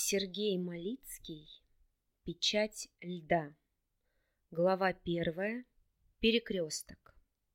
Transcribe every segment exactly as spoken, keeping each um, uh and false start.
Сергей Малицкий. Печать льда. Глава первая. Перекресток.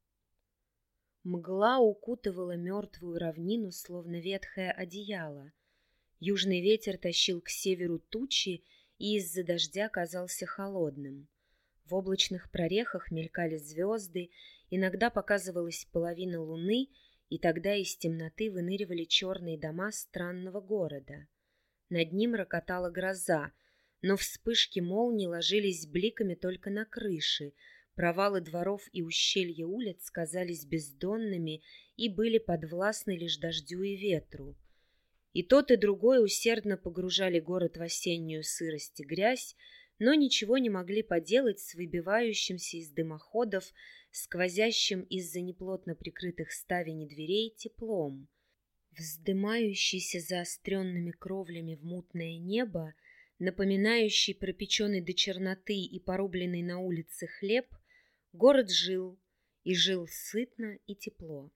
Мгла укутывала мертвую равнину, словно ветхое одеяло. Южный ветер тащил к северу тучи и из-за дождя казался холодным. В облачных прорехах мелькали звезды, иногда показывалась половина луны, и тогда из темноты выныривали черные дома странного города. Над ним рокотала гроза, но вспышки молний ложились бликами только на крыши. Провалы дворов и ущелья улиц казались бездонными и были подвластны лишь дождю и ветру. И тот, и другой усердно погружали город в осеннюю сырость и грязь, но ничего не могли поделать с выбивающимся из дымоходов, сквозящим из-за неплотно прикрытых ставень и дверей теплом. Вздымающийся заостренными кровлями в мутное небо, напоминающий пропеченный до черноты и порубленный на улице хлеб, город жил, и жил сытно и тепло.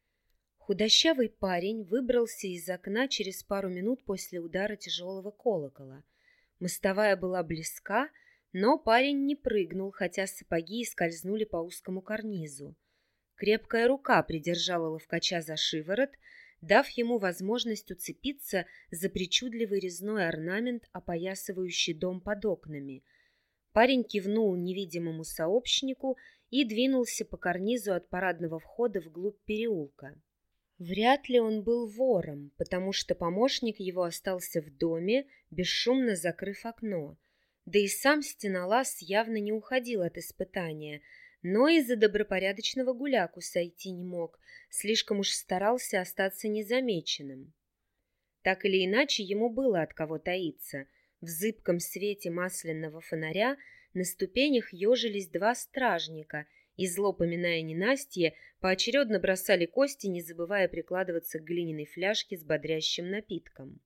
Худощавый парень выбрался из окна через пару минут после удара тяжелого колокола. Мостовая была близка, но парень не прыгнул, хотя сапоги скользнули по узкому карнизу. Крепкая рука придержала ловкача за шиворот, дав ему возможность уцепиться за причудливый резной орнамент, опоясывающий дом под окнами. Парень кивнул невидимому сообщнику и двинулся по карнизу от парадного входа вглубь переулка. Вряд ли он был вором, потому что помощник его остался в доме, бесшумно закрыв окно. Да и сам Стенолаз явно не уходил от испытания, но из-за добропорядочного гуляку сойти не мог, слишком уж старался остаться незамеченным. Так или иначе, ему было от кого таиться. В зыбком свете масляного фонаря на ступенях ежились два стражника и, зло поминая ненастье, поочередно бросали кости, не забывая прикладываться к глиняной фляжке с бодрящим напитком.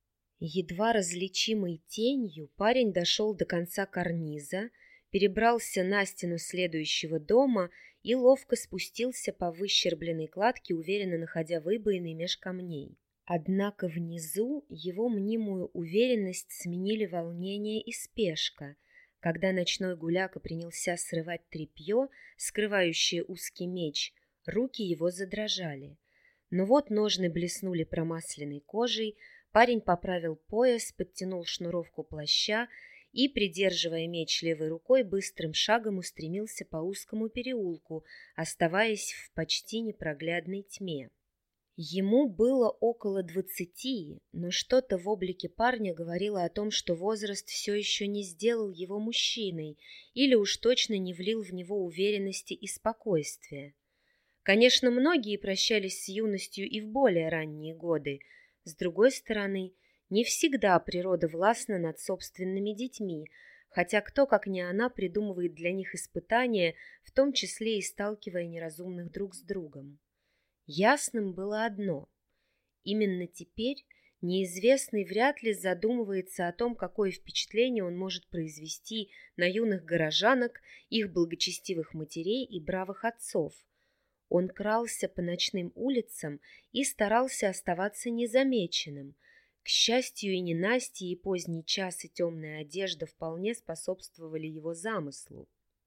Едва различимой тенью парень дошел до конца карниза, перебрался на стену следующего дома и ловко спустился по выщербленной кладке, уверенно находя выбоины меж камней. Однако внизу его мнимую уверенность сменили волнение и спешка. Когда ночной гуляка принялся срывать тряпье, скрывающее узкий меч, руки его задрожали. Но вот ножны блеснули промасленной кожей, парень поправил пояс, подтянул шнуровку плаща и, придерживая меч левой рукой, быстрым шагом устремился по узкому переулку, оставаясь в почти непроглядной тьме. Ему было около двадцати, но что-то в облике парня говорило о том, что возраст все еще не сделал его мужчиной или уж точно не влил в него уверенности и спокойствия. Конечно, многие прощались с юностью и в более ранние годы. С другой стороны, не всегда природа властна над собственными детьми, хотя кто, как не она, придумывает для них испытания, в том числе и сталкивая неразумных друг с другом. Ясным было одно. Именно теперь неизвестный вряд ли задумывается о том, какое впечатление он может произвести на юных горожанок, их благочестивых матерей и бравых отцов. Он крался по ночным улицам и старался оставаться незамеченным. К счастью, и ненастье, и поздний час, и темная одежда вполне способствовали его замыслу.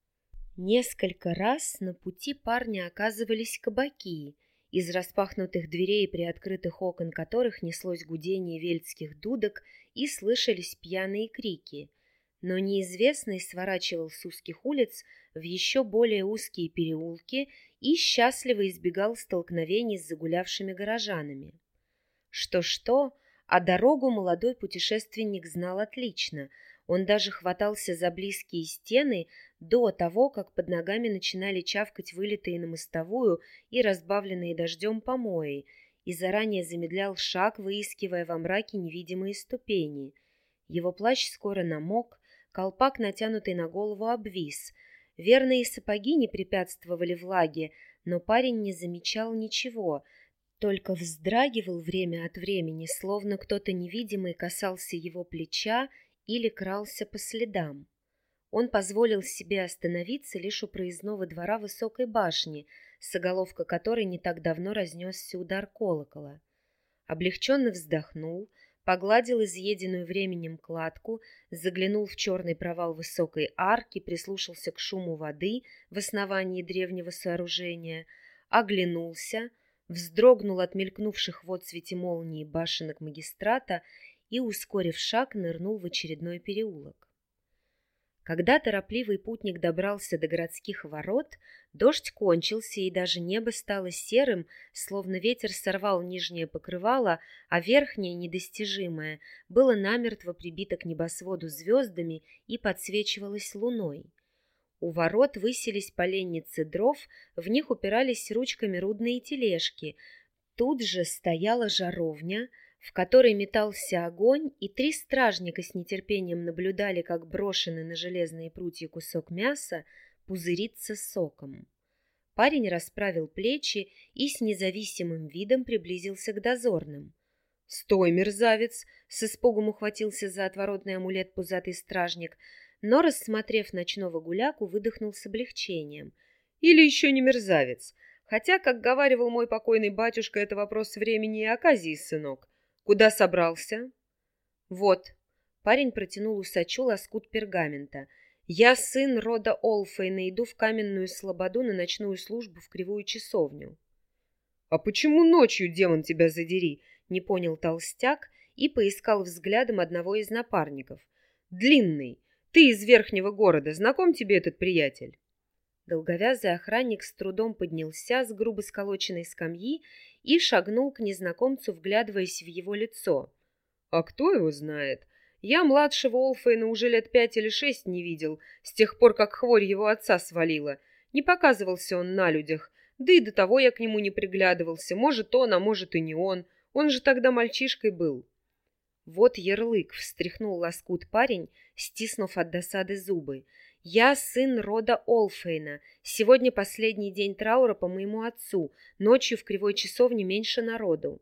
Несколько раз на пути парня оказывались кабаки, из распахнутых дверей и приоткрытых окон которых неслось гудение вельдских дудок и слышались пьяные крики. Но неизвестный сворачивал с узких улиц в еще более узкие переулки и счастливо избегал столкновений с загулявшими горожанами. Что-что, а дорогу молодой путешественник знал отлично. Он даже хватался за близкие стены до того, как под ногами начинали чавкать вылитые на мостовую и разбавленные дождем помои, и заранее замедлял шаг, выискивая во мраке невидимые ступени. Его плащ скоро намок, колпак, натянутый на голову, обвис. Верные сапоги не препятствовали влаге, но парень не замечал ничего, только вздрагивал время от времени, словно кто-то невидимый касался его плеча или крался по следам. Он позволил себе остановиться лишь у проездного двора высокой башни, с оголовка которой не так давно разнесся удар колокола. Облегченно вздохнул, погладил изъеденную временем кладку, заглянул в черный провал высокой арки, прислушался к шуму воды в основании древнего сооружения, оглянулся, вздрогнул от мелькнувших в отсвете молнии башенок магистрата и, ускорив шаг, нырнул в очередной переулок. Когда торопливый путник добрался до городских ворот, дождь кончился, и даже небо стало серым, словно ветер сорвал нижнее покрывало, а верхнее, недостижимое, было намертво прибито к небосводу звездами и подсвечивалось луной. У ворот высились поленницы дров, в них упирались ручками рудные тележки. Тут же стояла жаровня, в которой метался огонь, и три стражника с нетерпением наблюдали, как брошенный на железные прутья кусок мяса пузырится соком. Парень расправил плечи и с независимым видом приблизился к дозорным. — Стой, мерзавец! — с испугом ухватился за отворотный амулет пузатый стражник, но, рассмотрев ночного гуляку, выдохнул с облегчением. — Или еще не мерзавец? Хотя, как говаривал мой покойный батюшка, это вопрос времени и оказии, сынок. Куда собрался? Вот. Парень протянул усачу лоскут пергамента. Я сын рода Олфейна, иду в каменную слободу на ночную службу в Кривую часовню. А почему ночью, демон тебя задери? Не понял толстяк и поискал взглядом одного из напарников. Длинный, ты из верхнего города, знаком тебе этот приятель? Долговязый охранник с трудом поднялся с грубо сколоченной скамьи и шагнул к незнакомцу, вглядываясь в его лицо. — А кто его знает? Я младшего Олфейна уже лет пять или шесть не видел, с тех пор, как хворь его отца свалила. Не показывался он на людях, да и до того я к нему не приглядывался. Может, он, а может и не он. Он же тогда мальчишкой был. Вот ярлык, — встряхнул лоскут парень, стиснув от досады зубы. Я сын рода Олфейна. Сегодня последний день траура по моему отцу. Ночью в Кривой часовне меньше народу.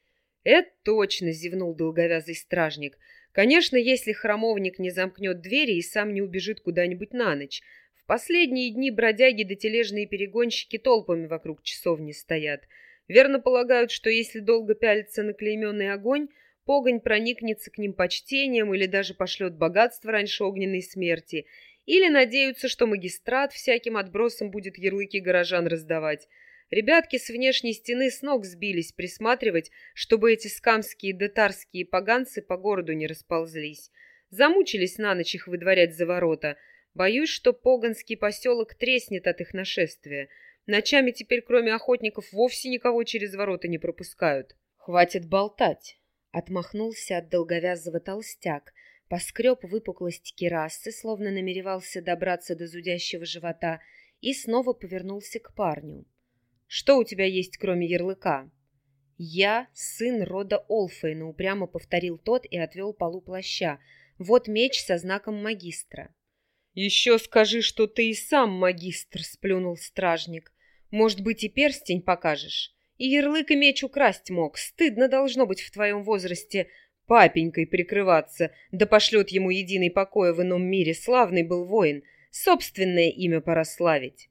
— Это точно, — зевнул долговязый стражник. — Конечно, если храмовник не замкнет двери и сам не убежит куда-нибудь на ночь. В последние дни бродяги да тележные перегонщики толпами вокруг часовни стоят. Верно полагают, что если долго пялиться на клейменный огонь, погонь проникнется к ним почтением или даже пошлет богатство раньше огненной смерти. Или надеются, что магистрат всяким отбросом будет ярлыки горожан раздавать. Ребятки с внешней стены с ног сбились присматривать, чтобы эти скамские да тарские поганцы по городу не расползлись. Замучились на ночь их выдворять за ворота. Боюсь, что поганский поселок треснет от их нашествия. Ночами теперь, кроме охотников, вовсе никого через ворота не пропускают. — Хватит болтать! — отмахнулся от долговязого толстяк. Поскреб выпуклость кирасы, словно намеревался добраться до зудящего живота, и снова повернулся к парню. — Что у тебя есть, кроме ярлыка? — Я сын рода Олфейна, — упрямо повторил тот и отвел полу плаща. Вот меч со знаком магистра. — Еще скажи, что ты и сам магистр, — сплюнул стражник. — Может быть, и перстень покажешь? И ярлык и меч украсть мог. Стыдно должно быть в твоем возрасте папенькой прикрываться, да пошлет ему единый покой в ином мире. Славный был воин, собственное имя пора славить.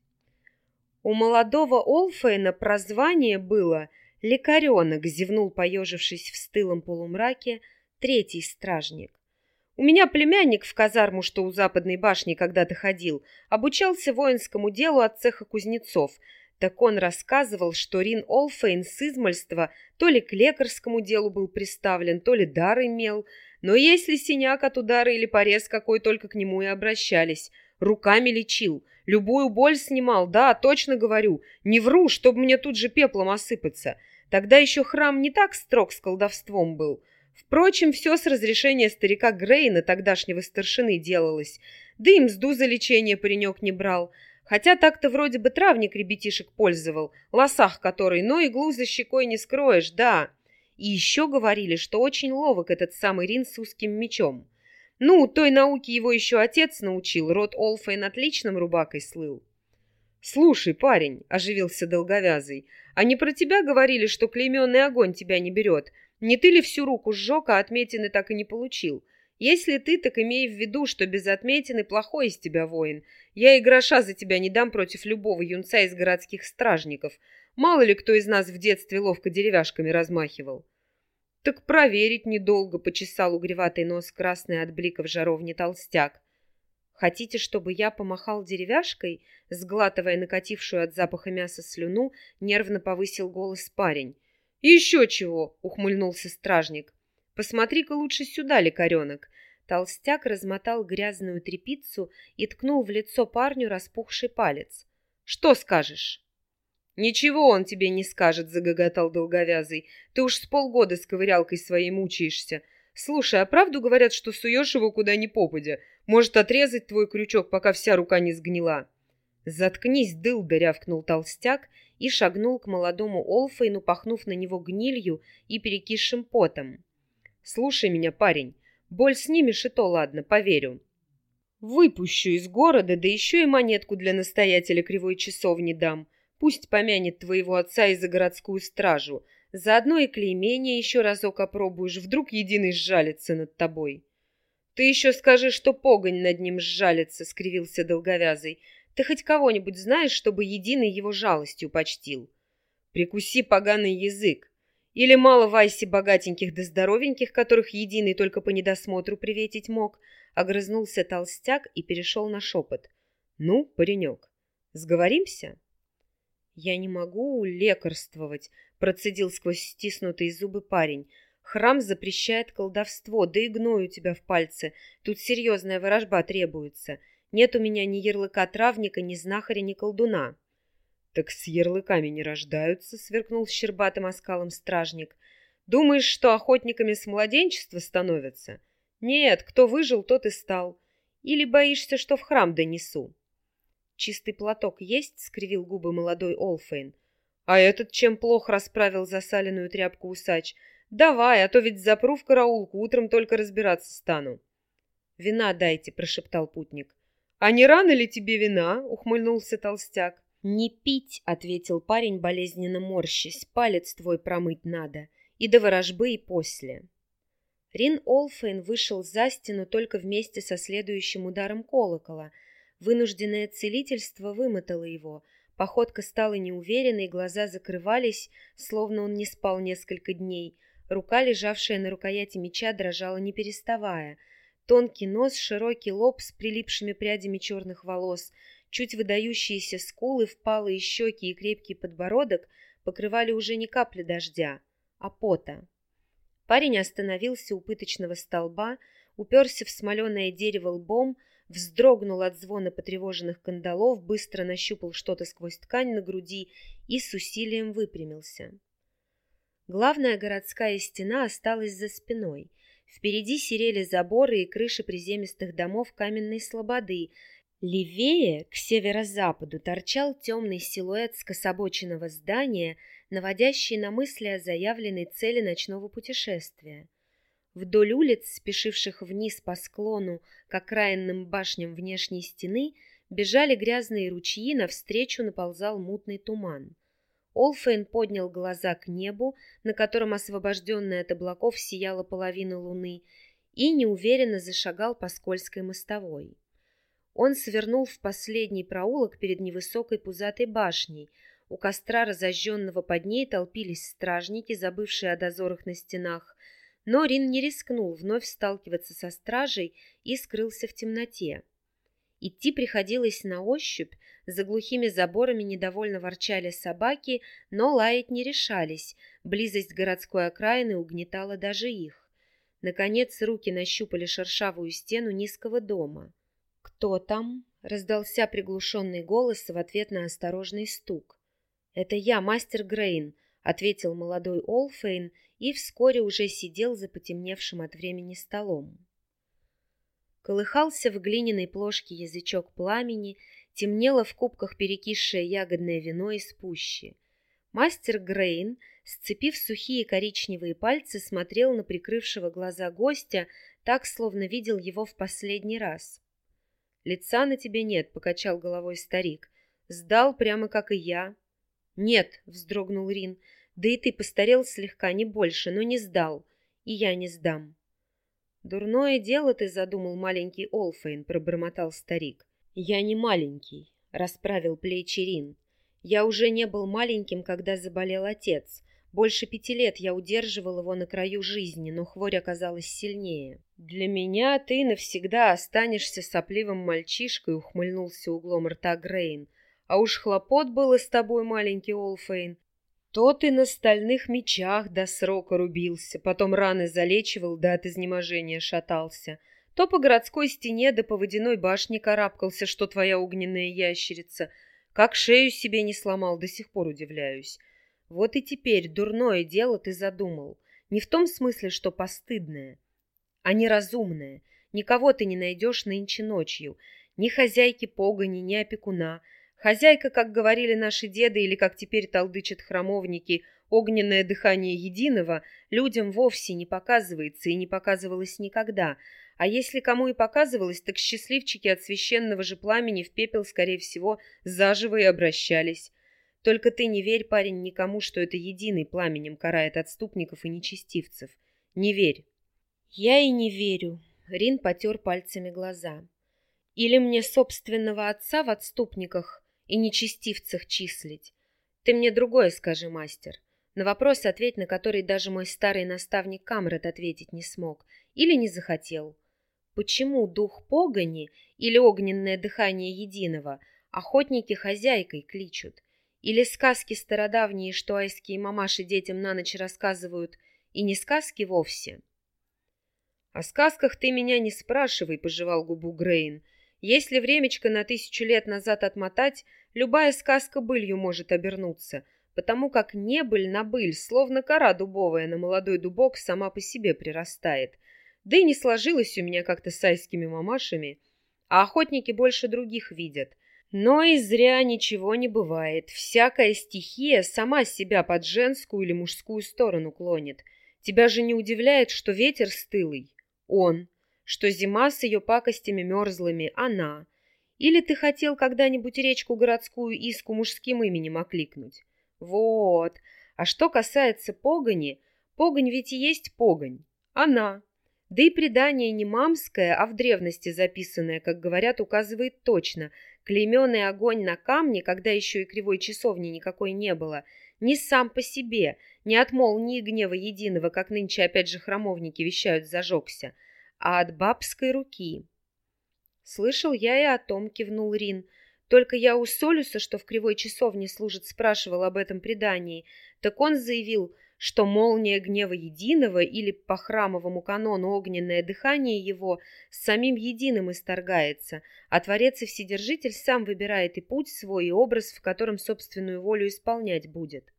У молодого Олфейна прозвание было «Лекаренок», — зевнул, поежившись в стылом полумраке, третий стражник. У меня племянник в казарму, что у западной башни когда-то ходил, обучался воинскому делу от цеха кузнецов. Так он рассказывал, что Рин Олфейн с измальства то ли к лекарскому делу был приставлен, то ли дар имел, но если синяк от удара или порез какой, только к нему и обращались. Руками лечил, любую боль снимал, да, точно говорю, не вру, чтобы мне тут же пеплом осыпаться. Тогда еще храм не так строг с колдовством был. Впрочем, все с разрешения старика Грейна, тогдашнего старшины, делалось, да и мзду за лечение паренек не брал. Хотя так-то вроде бы травник ребятишек пользовал, лосах который, но иглу за щекой не скроешь, да. И еще говорили, что очень ловок этот самый Рин с узким мечом. Ну, той науке его еще отец научил, род Олфейн отличным рубакой слыл. — Слушай, парень, — оживился долговязый, — а не про тебя говорили, что клейменный огонь тебя не берет? Не ты ли всю руку сжег, а отметины так и не получил? Если ты, так имей в виду, что без отметины плохой из тебя воин. Я и гроша за тебя не дам против любого юнца из городских стражников. Мало ли кто из нас в детстве ловко деревяшками размахивал. Так проверить недолго, почесал угреватый нос красный от бликов жаровни толстяк. Хотите, чтобы я помахал деревяшкой? Сглатывая накатившую от запаха мяса слюну, нервно повысил голос парень. Еще чего, ухмыльнулся стражник. Посмотри-ка лучше сюда, лекаренок. Толстяк размотал грязную тряпицу и ткнул в лицо парню распухший палец. Что скажешь? Ничего он тебе не скажет, загоготал долговязый. Ты уж с полгода с ковырялкой своей мучаешься. Слушай, а правду говорят, что суешь его куда ни попадя? Может отрезать твой крючок, пока вся рука не сгнила? Заткнись, дылда, рявкнул толстяк и шагнул к молодому Олфейну, пахнув на него гнилью и перекисшим потом. Слушай меня, парень, боль снимешь и то ладно, поверю. Выпущу из города, да еще и монетку для настоятеля кривой часовни дам. Пусть помянет твоего отца и за городскую стражу. Заодно и клеймение еще разок опробуешь, вдруг единый сжалится над тобой. Ты еще скажи, что погонь над ним сжалится, скривился долговязый. Ты хоть кого-нибудь знаешь, чтобы единый его жалостью почтил? Прикуси поганый язык. Или мало Вайси богатеньких да здоровеньких, которых единый только по недосмотру приветить мог? Огрызнулся толстяк и перешел на шепот. Ну, паренек, сговоримся? Я не могу лекарствовать, процедил сквозь стиснутые зубы парень. Храм запрещает колдовство, да и гною тебя в пальце. Тут серьезная ворожба требуется. Нет у меня ни ярлыка травника, ни знахаря, ни колдуна. Так с ярлыками не рождаются, сверкнул щербатым оскалом стражник. Думаешь, что охотниками с младенчества становятся? Нет, кто выжил, тот и стал. Или боишься, что в храм донесу? Чистый платок есть? Скривил губы молодой Олфейн. А этот чем плохо расправил засаленную тряпку усач? Давай, а то ведь запру в караулку, утром только разбираться стану. Вина дайте, прошептал путник. А не рано ли тебе вина? Ухмыльнулся толстяк. Не пить, ответил парень, болезненно морщась. Палец твой промыть надо. И до ворожбы, и после. Рин Олфейн вышел за стену только вместе со следующим ударом колокола. Вынужденное целительство вымотало его. Походка стала неуверенной, глаза закрывались, словно он не спал несколько дней. Рука, лежавшая на рукояти меча, дрожала не переставая. Тонкий нос, широкий лоб с прилипшими прядями черных волос, чуть выдающиеся скулы, впалые щеки и крепкий подбородок покрывали уже не капли дождя, а пота. Парень остановился у пыточного столба, уперся в смоленое дерево лбом, вздрогнул от звона потревоженных кандалов, быстро нащупал что-то сквозь ткань на груди и с усилием выпрямился. Главная городская стена осталась за спиной. Впереди серели заборы и крыши приземистых домов каменной слободы. Левее, к северо-западу, торчал темный силуэт скособоченного здания, наводящий на мысли о заявленной цели ночного путешествия. Вдоль улиц, спешивших вниз по склону к окраинным башням внешней стены, бежали грязные ручьи, навстречу наползал мутный туман. Олфейн поднял глаза к небу, на котором, освобожденная от облаков, сияла половина луны, и неуверенно зашагал по скользкой мостовой. Он свернул в последний проулок перед невысокой пузатой башней. У костра, разожженного под ней, толпились стражники, забывшие о дозорах на стенах, но Рин не рискнул вновь сталкиваться со стражей и скрылся в темноте. Идти приходилось на ощупь, за глухими заборами недовольно ворчали собаки, но лаять не решались, близость городской окраины угнетала даже их. Наконец руки нащупали шершавую стену низкого дома. «Кто там?» — раздался приглушенный голос в ответ на осторожный стук. «Это я, мастер Грейн», — ответил молодой Олфейн и вскоре уже сидел за потемневшим от времени столом. Колыхался в глиняной плошке язычок пламени, темнело в кубках перекисшее ягодное вино из пущи. Мастер Грейн, сцепив сухие коричневые пальцы, смотрел на прикрывшего глаза гостя, так, словно видел его в последний раз. «Лица на тебе нет», — покачал головой старик. «Сдал, прямо как и я». «Нет», — вздрогнул Рин, — «да и ты постарел слегка, не больше, но не сдал, и я не сдам». «Дурное дело ты задумал, маленький Олфейн», — пробормотал старик. «Я не маленький», — расправил плечи Рин. «Я уже не был маленьким, когда заболел отец. Больше пяти лет я удерживал его на краю жизни, но хворь оказалась сильнее. «Для меня ты навсегда останешься сопливым мальчишкой», — ухмыльнулся углом рта Грейн. «А уж хлопот было с тобой, маленький Олфейн. То ты на стальных мечах до срока рубился, потом раны залечивал, да от изнеможения шатался. То по городской стене да по водяной башне карабкался, что твоя огненная ящерица. Как шею себе не сломал, до сих пор удивляюсь. Вот и теперь дурное дело ты задумал. Не в том смысле, что постыдное, а неразумное. Никого ты не найдешь нынче ночью. Ни хозяйки погони, ни опекуна. Хозяйка, как говорили наши деды, или как теперь толдычат храмовники, огненное дыхание единого, людям вовсе не показывается и не показывалось никогда. А если кому и показывалось, так счастливчики от священного же пламени в пепел, скорее всего, заживо и обращались. Только ты не верь, парень, никому, что это единый пламенем карает отступников и нечестивцев. Не верь. Я и не верю. Рин потер пальцами глаза. Или мне собственного отца в отступниках и нечестивцах числить? Ты мне другое скажи, мастер. На вопрос, ответь на который даже мой старый наставник Камрад ответить не смог. Или не захотел. Почему дух погони или огненное дыхание единого охотники хозяйкой кличут? Или сказки стародавние, что айские мамаши детям на ночь рассказывают, и не сказки вовсе? О сказках ты меня не спрашивай, пожевал губу Грейн. Если времечко на тысячу лет назад отмотать, любая сказка былью может обернуться, потому как небыль на быль, словно кора дубовая на молодой дубок, сама по себе прирастает. Да и не сложилось у меня как-то с айскими мамашами, а охотники больше других видят. Но и зря ничего не бывает. Всякая стихия сама себя под женскую или мужскую сторону клонит. Тебя же не удивляет, что ветер стылый? Он. Что зима с ее пакостями мерзлыми? Она. Или ты хотел когда-нибудь речку городскую Иску мужским именем окликнуть? Вот. А что касается погони, погонь ведь и есть погонь. Она. Да и предание не мамское, а в древности записанное, как говорят, указывает точно. Клейменный огонь на камне, когда еще и кривой часовни никакой не было, не сам по себе, не от молнии гнева единого, как нынче опять же храмовники вещают, зажегся, а от бабской руки. Слышал я и о том, кивнул Рин. Только я у Солюса, что в кривой часовне служит, спрашивал об этом предании, так он заявил, что молния гнева единого или по храмовому канону огненное дыхание его с самим единым исторгается, а Творец и Вседержитель сам выбирает и путь свой, и образ, в котором собственную волю исполнять будет.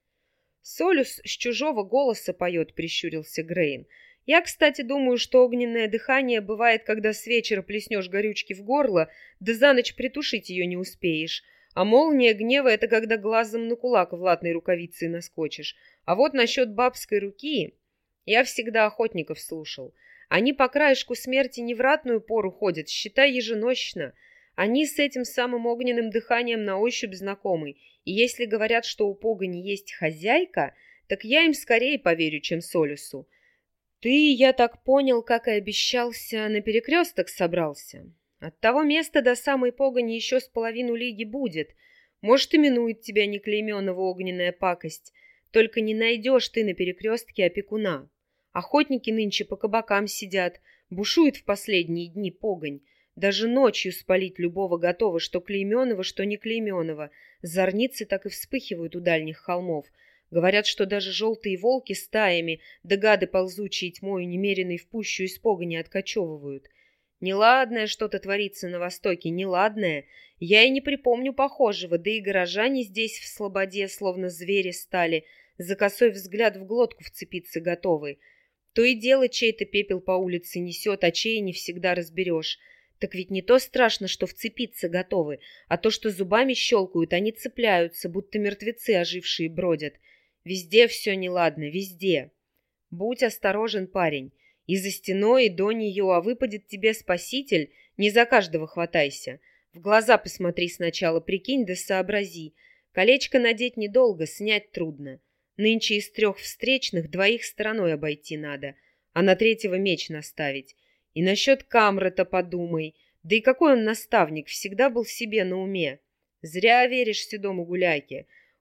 «Солюс с чужого голоса поет», — прищурился Грейн. «Я, кстати, думаю, что огненное дыхание бывает, когда с вечера плеснешь горючки в горло, да за ночь притушить ее не успеешь. А молния гнева — это когда глазом на кулак в латной рукавице наскочишь. А вот насчет бабской руки... Я всегда охотников слушал. Они по краешку смерти не в ратную пору ходят, считай, еженощно. Они с этим самым огненным дыханием на ощупь знакомы. И если говорят, что у погони есть хозяйка, так я им скорее поверю, чем Солюсу. Ты, я так понял, как и обещался, на перекресток собрался. От того места до самой погони еще с половину лиги будет. Может, именует тебя неклейменного огненная пакость. Только не найдешь ты на перекрестке опекуна. Охотники нынче по кабакам сидят, бушует в последние дни погонь. Даже ночью спалить любого готово, что клейменного, что не клейменного. Зорницы так и вспыхивают у дальних холмов. Говорят, что даже желтые волки стаями, да гады ползучие тьмою немеренной в пущу из погони откачевывают. Неладное что-то творится на востоке, неладное. Я и не припомню похожего, да и горожане здесь в слободе словно звери стали, за косой взгляд в глотку вцепиться готовы. То и дело чей-то пепел по улице несет, а чей не всегда разберешь. Так ведь не то страшно, что вцепиться готовы, а то, что зубами щелкают, они цепляются, будто мертвецы ожившие бродят. Везде все неладно, везде. Будь осторожен, парень. И за стеной, и до нее, а выпадет тебе спаситель, не за каждого хватайся. В глаза посмотри сначала, прикинь да сообрази. Колечко надеть недолго, снять трудно. Нынче из трех встречных двоих стороной обойти надо, а на третьего меч наставить. И насчет Камрата подумай. Да и какой он наставник, всегда был себе на уме. Зря веришь седому гуляке.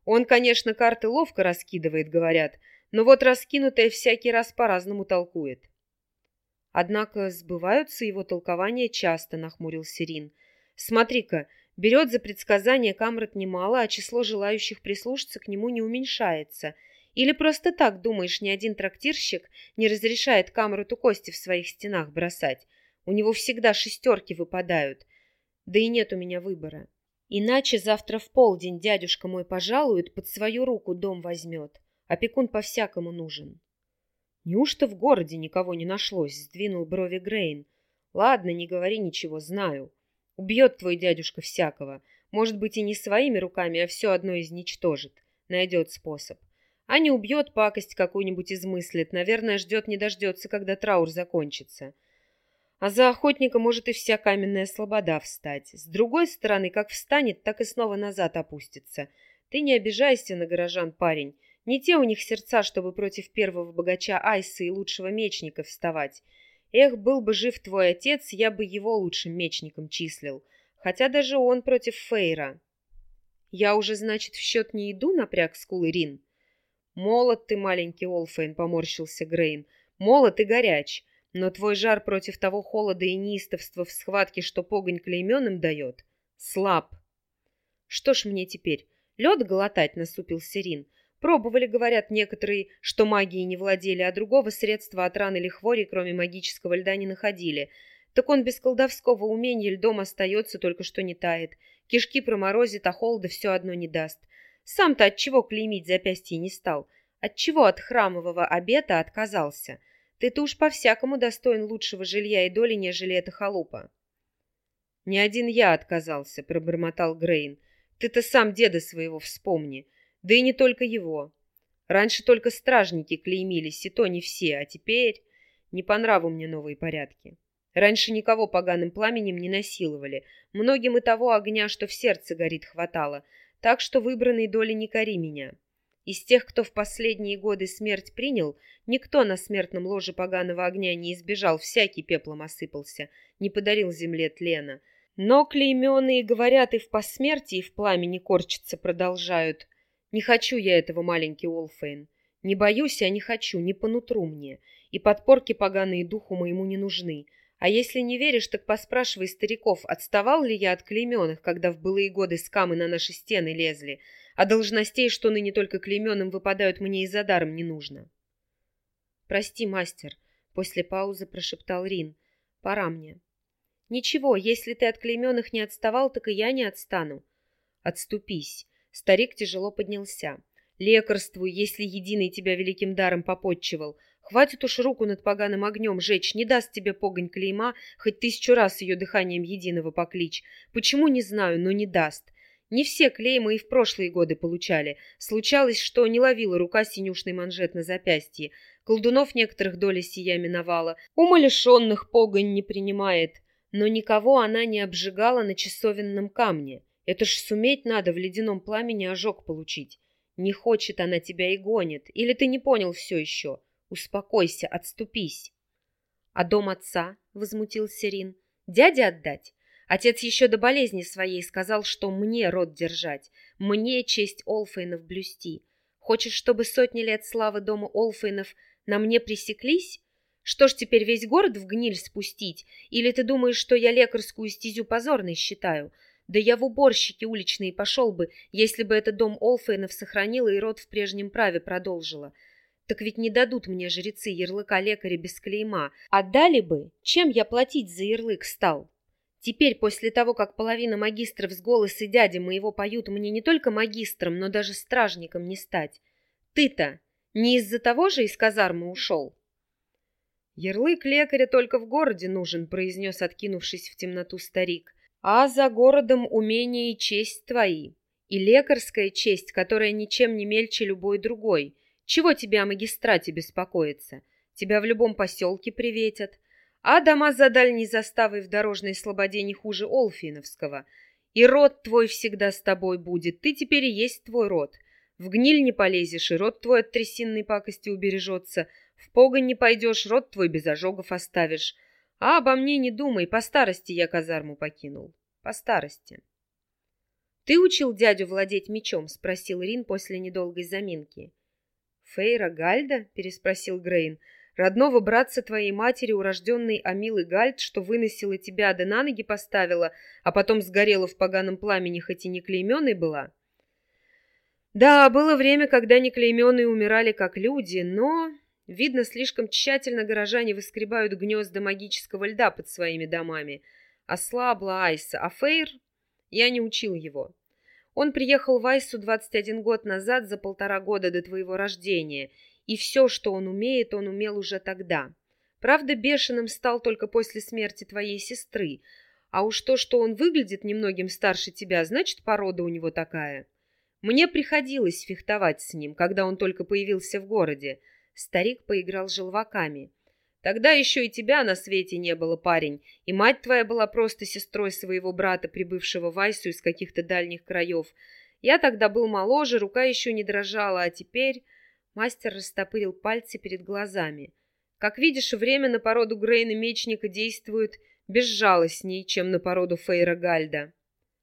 Он, конечно, карты ловко раскидывает, говорят, но вот раскинутое всякий раз по-разному толкует. Однако сбываются его толкования часто, нахмурился Рин. Смотри-ка, берет за предсказание Камрад немало, а число желающих прислушаться к нему не уменьшается. Или просто так думаешь, ни один трактирщик не разрешает Камраду кости в своих стенах бросать? У него всегда шестерки выпадают. Да и нет у меня выбора. Иначе завтра в полдень дядюшка мой пожалует, под свою руку дом возьмет. Опекун по-всякому нужен. Неужто в городе никого не нашлось? Сдвинул брови Грейн. Ладно, не говори ничего, знаю. Убьет твой дядюшка всякого. Может быть, и не своими руками, а все одно изничтожит. Найдет способ. А не убьет, пакость какую-нибудь измыслит. Наверное, ждет не дождется, когда траур закончится. А за охотника может и вся каменная слобода встать. С другой стороны, как встанет, так и снова назад опустится. Ты не обижайся на горожан, парень. Не те у них сердца, чтобы против первого богача Айса и лучшего мечника вставать. Эх, был бы жив твой отец, я бы его лучшим мечником числил. Хотя даже он против Фейра. Я уже, значит, в счет не иду, напряг скулы Рин. Молод ты, маленький Олфейн, поморщился Грейн. Молод и горяч. Но твой жар против того холода и неистовства в схватке, что погонь клейменным дает, слаб. Что ж мне теперь, лед глотать, насупился Рин. Пробовали, говорят некоторые, что магией не владели, а другого средства от ран или хвори, кроме магического льда, не находили. Так он без колдовского умения льдом остается, только что не тает. Кишки проморозит, а холода все одно не даст. Сам-то от чего клеймить запястье не стал? Отчего от храмового обета отказался? Ты-то уж по-всякому достоин лучшего жилья и доли, нежели эта халупа. — Не один я отказался, — пробормотал Грейн. — Ты-то сам деда своего вспомни. Да и не только его. Раньше только стражники клеймились, и то не все, а теперь не по нраву мне новые порядки. Раньше никого поганым пламенем не насиловали. Многим и того огня, что в сердце горит, хватало. Так что выбранной доли не кори меня. Из тех, кто в последние годы смерть принял, никто на смертном ложе поганого огня не избежал, всякий пеплом осыпался, не подарил земле тлена. Но клейменные, говорят, и в посмертии в пламени корчиться продолжают. Не хочу я этого, маленький Олфейн. Не боюсь, а не хочу, не по нутру мне. И подпорки поганые духу моему не нужны. А если не веришь, так поспрашивай стариков, отставал ли я от клейменных, когда в былые годы скамы на наши стены лезли, а должностей, что ныне только клейменным выпадают, мне и за даром не нужно. Прости, мастер, после паузы прошептал Рин. Пора мне. Ничего, если ты от клейменных не отставал, так и я не отстану. Отступись. Старик тяжело поднялся. Лекарствуй, если единый тебя великим даром попотчевал. Хватит уж руку над поганым огнем жечь, не даст тебе погонь клейма, хоть тысячу раз ее дыханием единого покличь. Почему, не знаю, но не даст. Не все клеймы и в прошлые годы получали. Случалось, что не ловила рука синюшный манжет на запястье. Колдунов некоторых доля сия миновала. Умалишенных погонь не принимает. Но никого она не обжигала на часовенном камне. Это ж суметь надо в ледяном пламени ожог получить. Не хочет она тебя и гонит. Или ты не понял все еще? Успокойся, отступись. — А дом отца? — возмутился Рин. — Дяде отдать? Отец еще до болезни своей сказал, что мне род держать, мне честь Олфейнов блюсти. Хочешь, чтобы сотни лет славы дома Олфейнов на мне пресеклись? Что ж теперь весь город в гниль спустить? Или ты думаешь, что я лекарскую стезю позорной считаю? Да я в уборщики уличные пошел бы, если бы этот дом Олфейнов сохранила и род в прежнем праве продолжила. Так ведь не дадут мне жрецы ярлыка лекаря без клейма. Отдали бы, чем я платить за ярлык стал? Теперь, после того, как половина магистров с голоса дяди моего поют, мне не только магистром, но даже стражником не стать. Ты-то не из-за того же из казармы ушел? Ярлык лекаря только в городе нужен, произнес, откинувшись в темноту старик. А за городом умение и честь твои. И лекарская честь, которая ничем не мельче любой другой. Чего тебе о магистрате беспокоиться? Тебя в любом поселке приветят. А дома за дальней заставой в дорожной слободе не хуже Олфиновского. И род твой всегда с тобой будет. Ты теперь и есть твой род. В гниль не полезешь, и род твой от трясинной пакости убережется. В погонь не пойдешь, род твой без ожогов оставишь. А обо мне не думай, по старости я казарму покинул. По старости. «Ты учил дядю владеть мечом?» — спросил Рин после недолгой заминки. «Фейра Гальда?» — переспросил Грейн. «Родного братца твоей матери, урожденной Амилы Гальд, что выносила тебя да на ноги поставила, а потом сгорела в поганом пламени, хоть и не клейменной была?» «Да, было время, когда неклейменные умирали как люди, но, видно, слишком тщательно горожане выскребают гнезда магического льда под своими домами. Ослабла Айса, а Фейр... Я не учил его. Он приехал в Айсу двадцать один год назад, за полтора года до твоего рождения, и все, что он умеет, он умел уже тогда. Правда, бешеным стал только после смерти твоей сестры, а уж то, что он выглядит немногим старше тебя, значит, порода у него такая. Мне приходилось фехтовать с ним, когда он только появился в городе. Старик поиграл желваками. Тогда еще и тебя на свете не было, парень, и мать твоя была просто сестрой своего брата, прибывшего в Айсу из каких-то дальних краев. Я тогда был моложе, рука еще не дрожала, а теперь...» Мастер растопырил пальцы перед глазами. «Как видишь, время на породу Грейна Мечника действует безжалостней, чем на породу Фейра Гальда».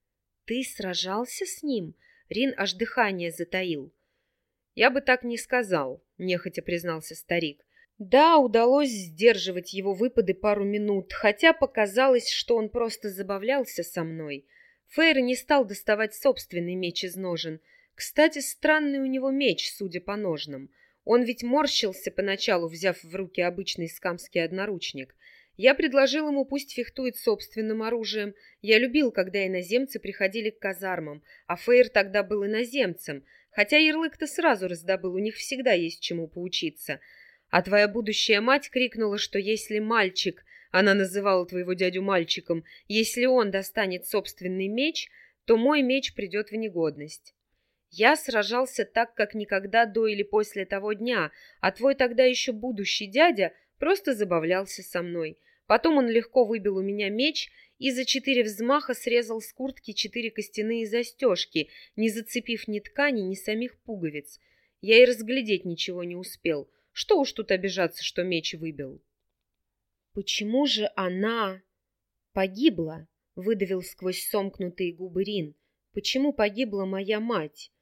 «Ты сражался с ним?» Рин аж дыхание затаил. «Я бы так не сказал», — нехотя признался старик. «Да, удалось сдерживать его выпады пару минут, хотя показалось, что он просто забавлялся со мной. Фейр не стал доставать собственный меч из ножен. Кстати, странный у него меч, судя по ножнам. Он ведь морщился поначалу, взяв в руки обычный скамский одноручник. Я предложил ему, пусть фехтует собственным оружием. Я любил, когда иноземцы приходили к казармам, а Фейр тогда был иноземцем, хотя ярлык-то сразу раздобыл, у них всегда есть чему поучиться. А твоя будущая мать крикнула, что если мальчик, она называла твоего дядю мальчиком, если он достанет собственный меч, то мой меч придет в негодность. Я сражался так, как никогда до или после того дня, а твой тогда еще будущий дядя просто забавлялся со мной. Потом он легко выбил у меня меч и за четыре взмаха срезал с куртки четыре костяные застежки, не зацепив ни ткани, ни самих пуговиц. Я и разглядеть ничего не успел. Что уж тут обижаться, что меч выбил. «Почему же она погибла?» — выдавил сквозь сомкнутые губы Рин. «Почему погибла моя мать?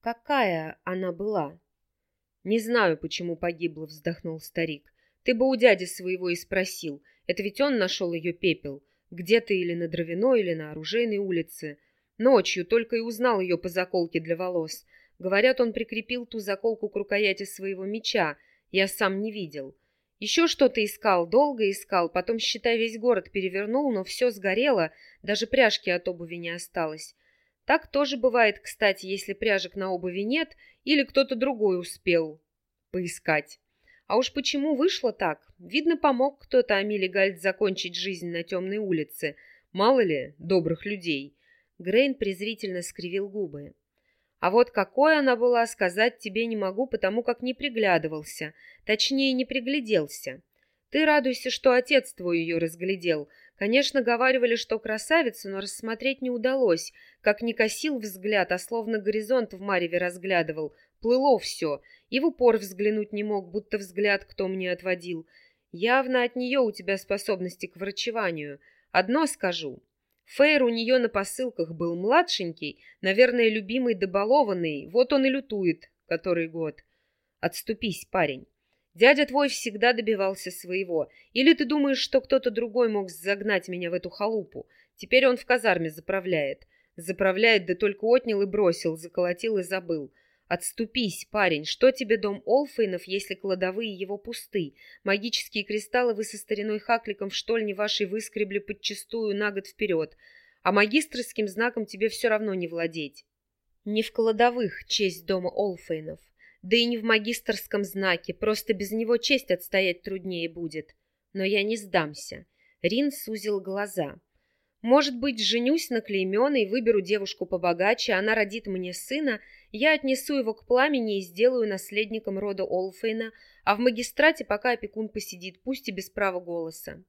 Какая она была?» «Не знаю, почему погибла», — вздохнул старик. «Ты бы у дяди своего и спросил. Это ведь он нашел ее пепел. Где-то или на Дровяной, или на Оружейной улице. Ночью только и узнал ее по заколке для волос. Говорят, он прикрепил ту заколку к рукояти своего меча. Я сам не видел. Еще что-то искал, долго искал, потом, считай, весь город перевернул, но все сгорело, даже пряжки от обуви не осталось. Так тоже бывает, кстати, если пряжек на обуви нет или кто-то другой успел поискать. А уж почему вышло так? Видно, помог кто-то Амиле Гальд закончить жизнь на темной улице. Мало ли добрых людей». Грейн презрительно скривил губы. «А вот какой она была, сказать тебе не могу, потому как не приглядывался, точнее, не пригляделся. Ты радуйся, что отец твой ее разглядел. Конечно, говаривали, что красавица, но рассмотреть не удалось. Как не косил взгляд, а словно горизонт в мареве разглядывал. Плыло все, и в упор взглянуть не мог, будто взгляд кто мне отводил. Явно от нее у тебя способности к врачеванию. Одно скажу. Фейр у нее на посылках был младшенький, наверное, любимый да балованный, вот он и лютует, который год. Отступись, парень. Дядя твой всегда добивался своего. Или ты думаешь, что кто-то другой мог загнать меня в эту халупу? Теперь он в казарме заправляет. Заправляет, да только отнял и бросил, заколотил и забыл. Отступись, парень, что тебе дом Олфейнов, если кладовые его пусты? Магические кристаллы вы со стариной Хакликом в штольне вашей выскребли подчистую на год вперед, а магистрским знаком тебе все равно не владеть. Не в кладовых честь дома Олфейнов, да и не в магистрском знаке, просто без него честь отстоять труднее будет. Но я не сдамся. Рин сузил глаза. Может быть, женюсь на клейменной, выберу девушку побогаче, она родит мне сына, я отнесу его к пламени и сделаю наследником рода Олфейна, а в магистрате пока опекун посидит, пусть и без права голоса.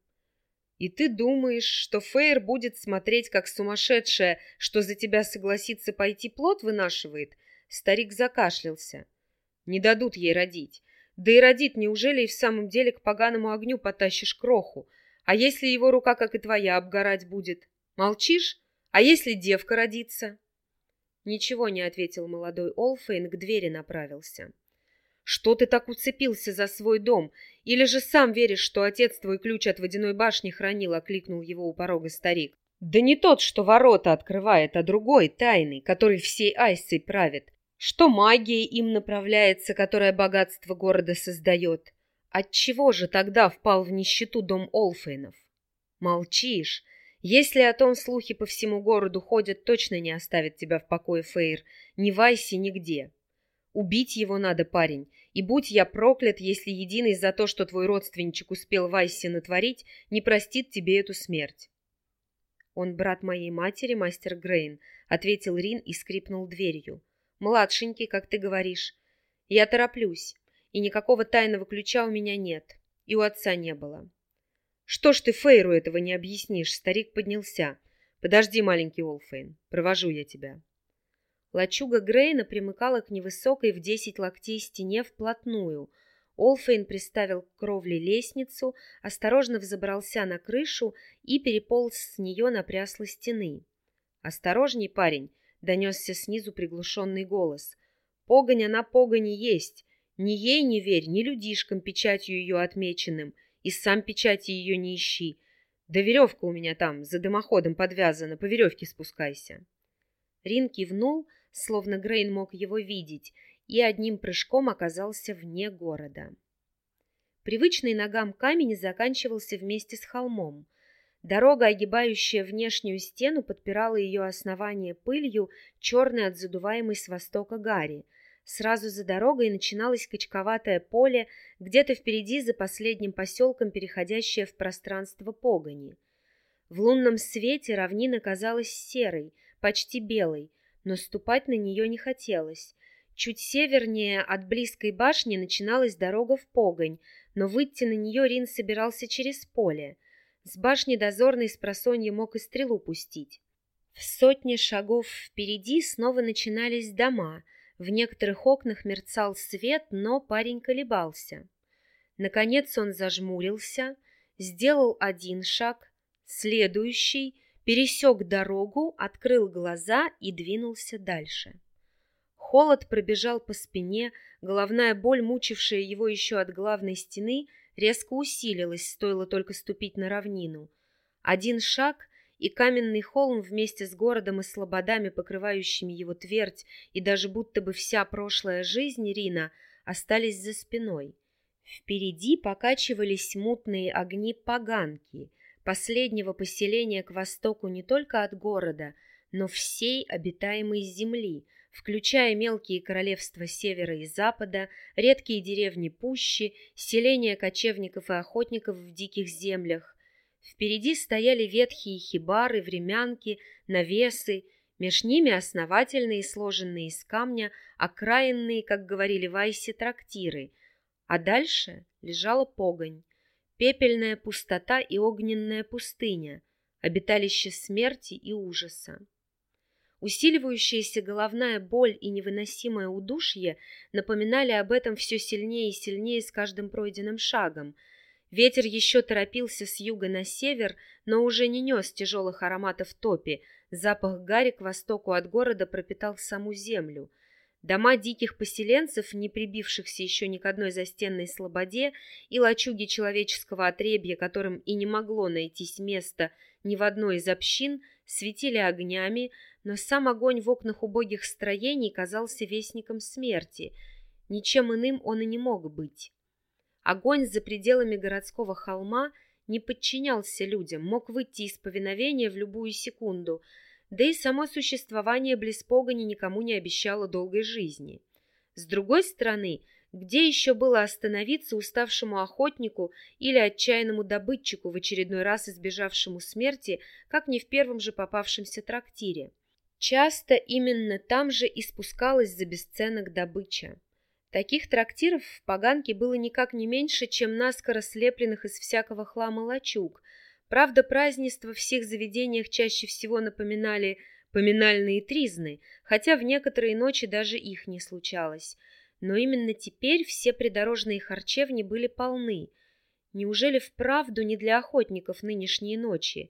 И ты думаешь, что Фейр будет смотреть, как сумасшедшая, что за тебя согласится пойти плод вынашивает? Старик закашлялся. Не дадут ей родить. Да и родит, неужели и в самом деле к поганому огню потащишь кроху? А если его рука, как и твоя, обгорать будет? Молчишь? А если девка родится? Ничего не ответил молодой Олфейн, к двери направился. «Что ты так уцепился за свой дом? Или же сам веришь, что отец твой ключ от водяной башни хранил?» — окликнул его у порога старик. «Да не тот, что ворота открывает, а другой, тайный, который всей Айссой правит. Что магия им направляется, которая богатство города создает. Отчего же тогда впал в нищету дом Олфейнов? Молчишь. Если о том слухи по всему городу ходят, точно не оставят тебя в покое, Фейр. Ни в Айсе, нигде. Убить его надо, парень, и будь я проклят, если единый за то, что твой родственничек успел в Айсе натворить, не простит тебе эту смерть». «Он брат моей матери, мастер Грейн», — ответил Рин и скрипнул дверью. «Младшенький, как ты говоришь. Я тороплюсь, и никакого тайного ключа у меня нет, и у отца не было». «Что ж ты Фейру этого не объяснишь?» Старик поднялся. «Подожди, маленький Олфейн, провожу я тебя». Лачуга Грейна примыкала к невысокой в десять локтей стене вплотную. Олфейн приставил к кровле лестницу, осторожно взобрался на крышу и переполз с нее на прясло стены. «Осторожней, парень!» — донесся снизу приглушенный голос. «Погонь она погони есть. Ни ей не верь, ни людишкам, печатью ее отмеченным, и сам печати ее не ищи. Да веревка у меня там, за дымоходом подвязана, по веревке спускайся». Рин кивнул, словно Грейн мог его видеть, и одним прыжком оказался вне города. Привычный ногам камень заканчивался вместе с холмом. Дорога, огибающая внешнюю стену, подпирала ее основание пылью, черной от задуваемой с востока гари. Сразу за дорогой начиналось качковатое поле, где-то впереди, за последним поселком, переходящее в пространство погони. В лунном свете равнина казалась серой, почти белой, но ступать на нее не хотелось. Чуть севернее от близкой башни начиналась дорога в погонь, но выйти на нее Рин собирался через поле. С башни дозорный спросонья мог и стрелу пустить. В сотне шагов впереди снова начинались дома. В некоторых окнах мерцал свет, но парень колебался. Наконец он зажмурился, сделал один шаг, следующий, пересек дорогу, открыл глаза и двинулся дальше. Холод пробежал по спине, головная боль, мучившая его еще от главной стены, резко усилилась, стоило только ступить на равнину. Один шаг, и каменный холм вместе с городом и слободами, покрывающими его твердь, и даже будто бы вся прошлая жизнь Рина остались за спиной. Впереди покачивались мутные огни поганки, последнего поселения к востоку не только от города, но всей обитаемой земли, включая мелкие королевства севера и запада, редкие деревни пущи, селения кочевников и охотников в диких землях. Впереди стояли ветхие хибары, времянки, навесы, меж ними основательные, сложенные из камня, окраинные, как говорили в Айсе, трактиры, а дальше лежала погонь, пепельная пустота и огненная пустыня, обиталище смерти и ужаса. Усиливающаяся головная боль и невыносимое удушье напоминали об этом все сильнее и сильнее с каждым пройденным шагом. Ветер еще торопился с юга на север, но уже не нес тяжелых ароматов топи. Запах гари к востоку от города пропитал саму землю. Дома диких поселенцев, не прибившихся еще ни к одной застенной слободе, и лачуги человеческого отребья, которым и не могло найтись места ни в одной из общин, светили огнями, но сам огонь в окнах убогих строений казался вестником смерти. Ничем иным он и не мог быть. Огонь за пределами городского холма не подчинялся людям, мог выйти из повиновения в любую секунду, да и само существование близ погони никому не обещало долгой жизни. С другой стороны, где еще было остановиться уставшему охотнику или отчаянному добытчику, в очередной раз избежавшему смерти, как не в первом же попавшемся трактире? Часто именно там же и спускалась за бесценок добыча. Таких трактиров в Поганке было никак не меньше, чем наскоро слепленных из всякого хлама лачуг. Правда, празднества в всех заведениях чаще всего напоминали поминальные тризны, хотя в некоторые ночи даже их не случалось. Но именно теперь все придорожные харчевни были полны. Неужели вправду не для охотников нынешние ночи?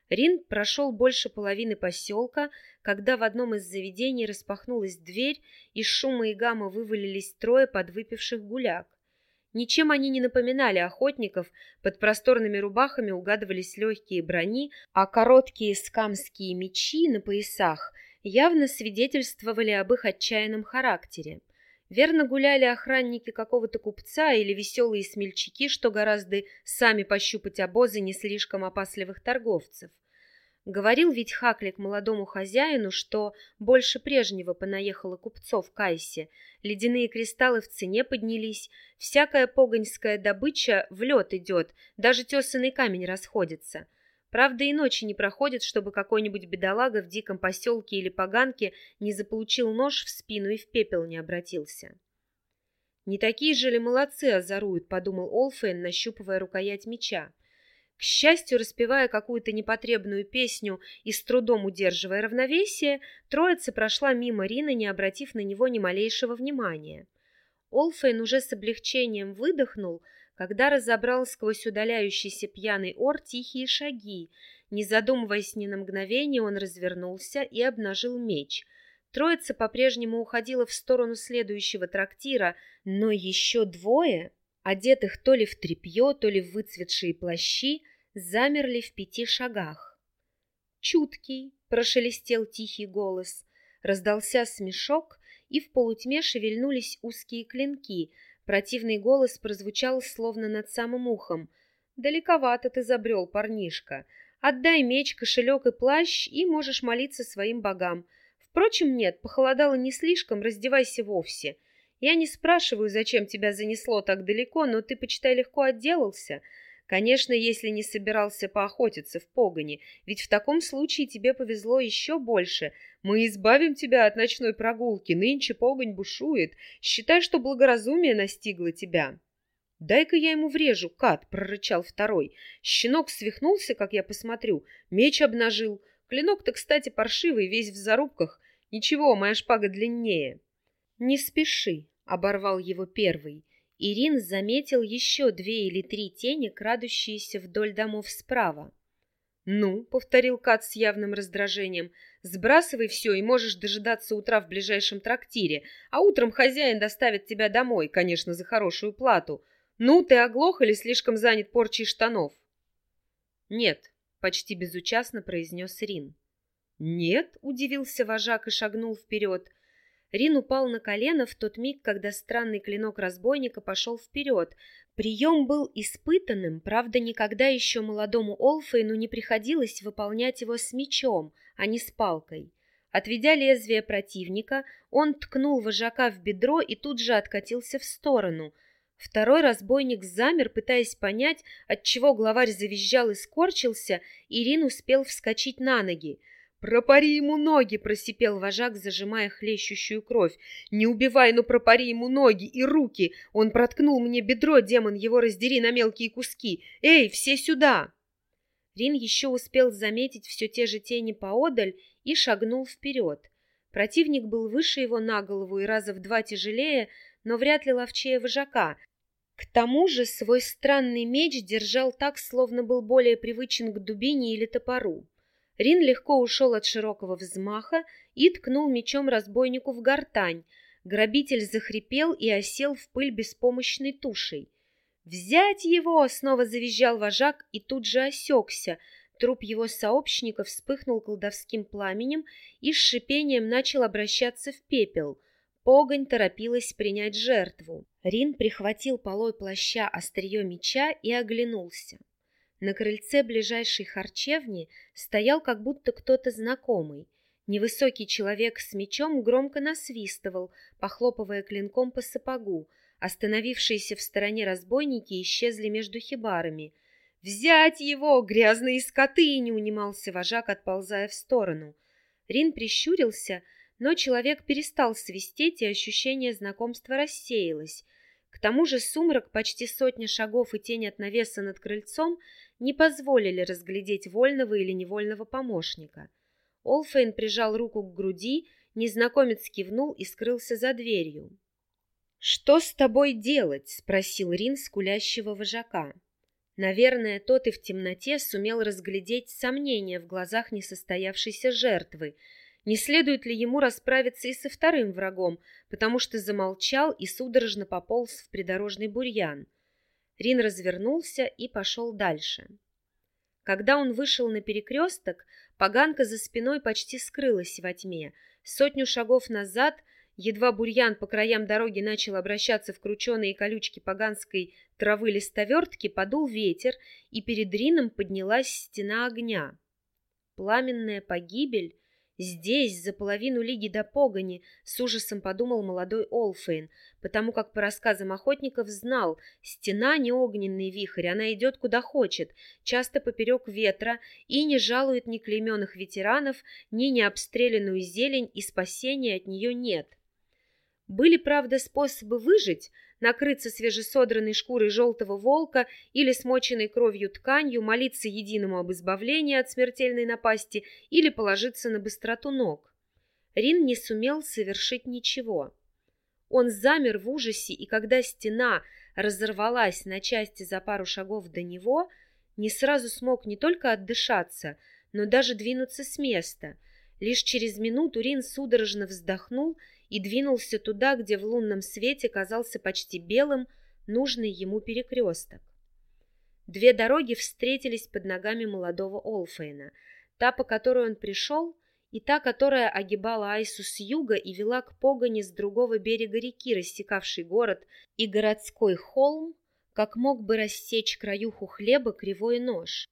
Рин прошел больше половины поселка, когда в одном из заведений распахнулась дверь, из шума и гамма вывалились трое подвыпивших гуляк. Ничем они не напоминали охотников, под просторными рубахами угадывались легкие брони, а короткие скамские мечи на поясах явно свидетельствовали об их отчаянном характере. Верно, гуляли охранники какого-то купца или веселые смельчаки, что гораздо сами пощупать обозы не слишком опасливых торговцев. Говорил ведь Хаклик молодому хозяину, что больше прежнего понаехало купцов в Кайсе, ледяные кристаллы в цене поднялись, всякая погоньская добыча в лед идет, даже тесаный камень расходится. Правда, и ночи не проходит, чтобы какой-нибудь бедолага в диком поселке или поганке не заполучил нож в спину и в пепел не обратился. «Не такие же ли молодцы озоруют», — подумал Олфейн, нащупывая рукоять меча. К счастью, распевая какую-то непотребную песню и с трудом удерживая равновесие, троица прошла мимо Рина, не обратив на него ни малейшего внимания. Олфейн уже с облегчением выдохнул, когда разобрал сквозь удаляющийся пьяный ор тихие шаги. Не задумываясь ни на мгновение, он развернулся и обнажил меч. Троица по-прежнему уходила в сторону следующего трактира, но еще двое, одетых то ли в тряпье, то ли в выцветшие плащи, замерли в пяти шагах. «Чуткий!» — прошелестел тихий голос. Раздался смешок, и в полутьме шевельнулись узкие клинки. Противный голос прозвучал словно над самым ухом. «Далековато ты забрел, парнишка. Отдай меч, кошелек и плащ, и можешь молиться своим богам. Впрочем, нет, похолодало не слишком, раздевайся вовсе. Я не спрашиваю, зачем тебя занесло так далеко, но ты, почитай, легко отделался. Конечно, если не собирался поохотиться в погоне, ведь в таком случае тебе повезло еще больше. Мы избавим тебя от ночной прогулки, нынче погонь бушует. Считай, что благоразумие настигло тебя». «Дай-ка я ему врежу, Кат», — прорычал второй. Щенок свихнулся, как я посмотрю, меч обнажил. Клинок-то, кстати, паршивый, весь в зарубках. Ничего, моя шпага длиннее. «Не спеши», — оборвал его первый. Ирин заметил еще две или три тени, крадущиеся вдоль домов справа. «Ну», — повторил Кат с явным раздражением, — «сбрасывай все и можешь дожидаться утра в ближайшем трактире, а утром хозяин доставит тебя домой, конечно, за хорошую плату. Ну, ты оглох или слишком занят порчей штанов?» «Нет», — почти безучастно произнес Рин. «Нет?» — удивился вожак и шагнул вперед. Рин упал на колено в тот миг, когда странный клинок разбойника пошел вперед. Прием был испытанным, правда, никогда еще молодому Олфейну не приходилось выполнять его с мечом, а не с палкой. Отведя лезвие противника, он ткнул вожака в бедро и тут же откатился в сторону. Второй разбойник замер, пытаясь понять, отчего главарь завизжал и скорчился, и Рин успел вскочить на ноги. «Пропори ему ноги!» — просипел вожак, зажимая хлещущую кровь. «Не убивай, но пропори ему ноги и руки! Он проткнул мне бедро, демон, его раздери на мелкие куски! Эй, все сюда!» Рин еще успел заметить все те же тени поодаль и шагнул вперед. Противник был выше его на голову и раза в два тяжелее, но вряд ли ловчее вожака. К тому же свой странный меч держал так, словно был более привычен к дубине или топору. Рин легко ушел от широкого взмаха и ткнул мечом разбойнику в гортань. Грабитель захрипел и осел в пыль беспомощной тушей. «Взять его!» — снова завизжал вожак и тут же осекся. Труп его сообщника вспыхнул колдовским пламенем и с шипением начал обращаться в пепел. Погонь торопилась принять жертву. Рин прихватил полой плаща острие меча и оглянулся. На крыльце ближайшей харчевни стоял как будто кто-то знакомый. Невысокий человек с мечом громко насвистывал, похлопывая клинком по сапогу. Остановившиеся в стороне разбойники исчезли между хибарами. «Взять его, грязные скоты!» — не унимался вожак, отползая в сторону. Рин прищурился, но человек перестал свистеть, и ощущение знакомства рассеялось. К тому же сумрак, почти сотня шагов и тень от навеса над крыльцом не позволили разглядеть вольного или невольного помощника. Олфейн прижал руку к груди, незнакомец кивнул и скрылся за дверью. «Что с тобой делать?» — спросил Рин скулящего вожака. Наверное, тот и в темноте сумел разглядеть сомнения в глазах несостоявшейся жертвы. Не следует ли ему расправиться и со вторым врагом, потому что замолчал и судорожно пополз в придорожный бурьян. Рин развернулся и пошел дальше. Когда он вышел на перекресток, поганка за спиной почти скрылась во тьме. Сотню шагов назад, едва бурьян по краям дороги начал обращаться в крученые колючки поганской травы листовертки, подул ветер, и перед Рином поднялась стена огня. Пламенная погибель? Здесь, за половину лиги до погони, с ужасом подумал молодой Олфейн, потому как по рассказам охотников знал, стена не огненный вихрь, она идет куда хочет, часто поперек ветра, и не жалует ни клейменных ветеранов, ни необстрелянную зелень, и спасения от нее нет. Были, правда, способы выжить, накрыться свежесодранной шкурой желтого волка или смоченной кровью тканью, молиться единому об избавлении от смертельной напасти или положиться на быстроту ног. Рин не сумел совершить ничего. Он замер в ужасе, и когда стена разорвалась на части за пару шагов до него, не сразу смог не только отдышаться, но даже двинуться с места. Лишь через минуту Рин судорожно вздохнул и двинулся туда, где в лунном свете казался почти белым нужный ему перекресток. Две дороги встретились под ногами молодого Олфейна. Та, по которой он пришел, и та, которая огибала Айсу с юга и вела к погони с другого берега реки, рассекавшей город и городской холм, как мог бы рассечь краюху хлеба кривой нож.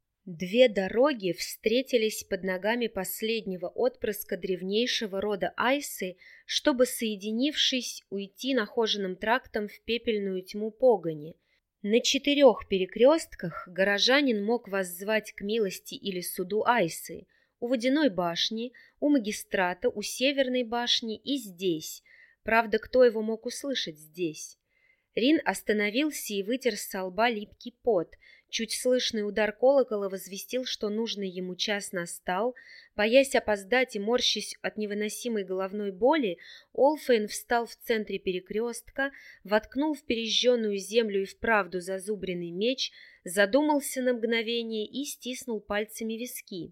Две дороги встретились под ногами последнего отпрыска древнейшего рода Айсы, чтобы, соединившись, уйти нахоженным трактом в пепельную тьму погони. На четырех перекрестках горожанин мог воззвать к милости или суду Айсы: у водяной башни, у магистрата, у северной башни и здесь. Правда, кто его мог услышать здесь? Рин остановился и вытер со лба липкий пот. Чуть слышный удар колокола возвестил, что нужный ему час настал. Боясь опоздать и морщась от невыносимой головной боли, Олфейн встал в центре перекрестка, воткнул в пережженную землю и вправду зазубренный меч, задумался на мгновение и стиснул пальцами виски.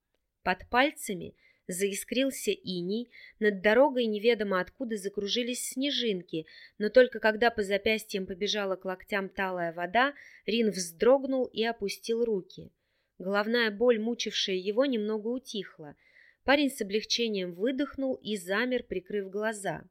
Под пальцами заискрился иней, над дорогой неведомо откуда закружились снежинки, но только когда по запястьям побежала к локтям талая вода, Рин вздрогнул и опустил руки. Головная боль, мучившая его, немного утихла. Парень с облегчением выдохнул и замер, прикрыв глаза.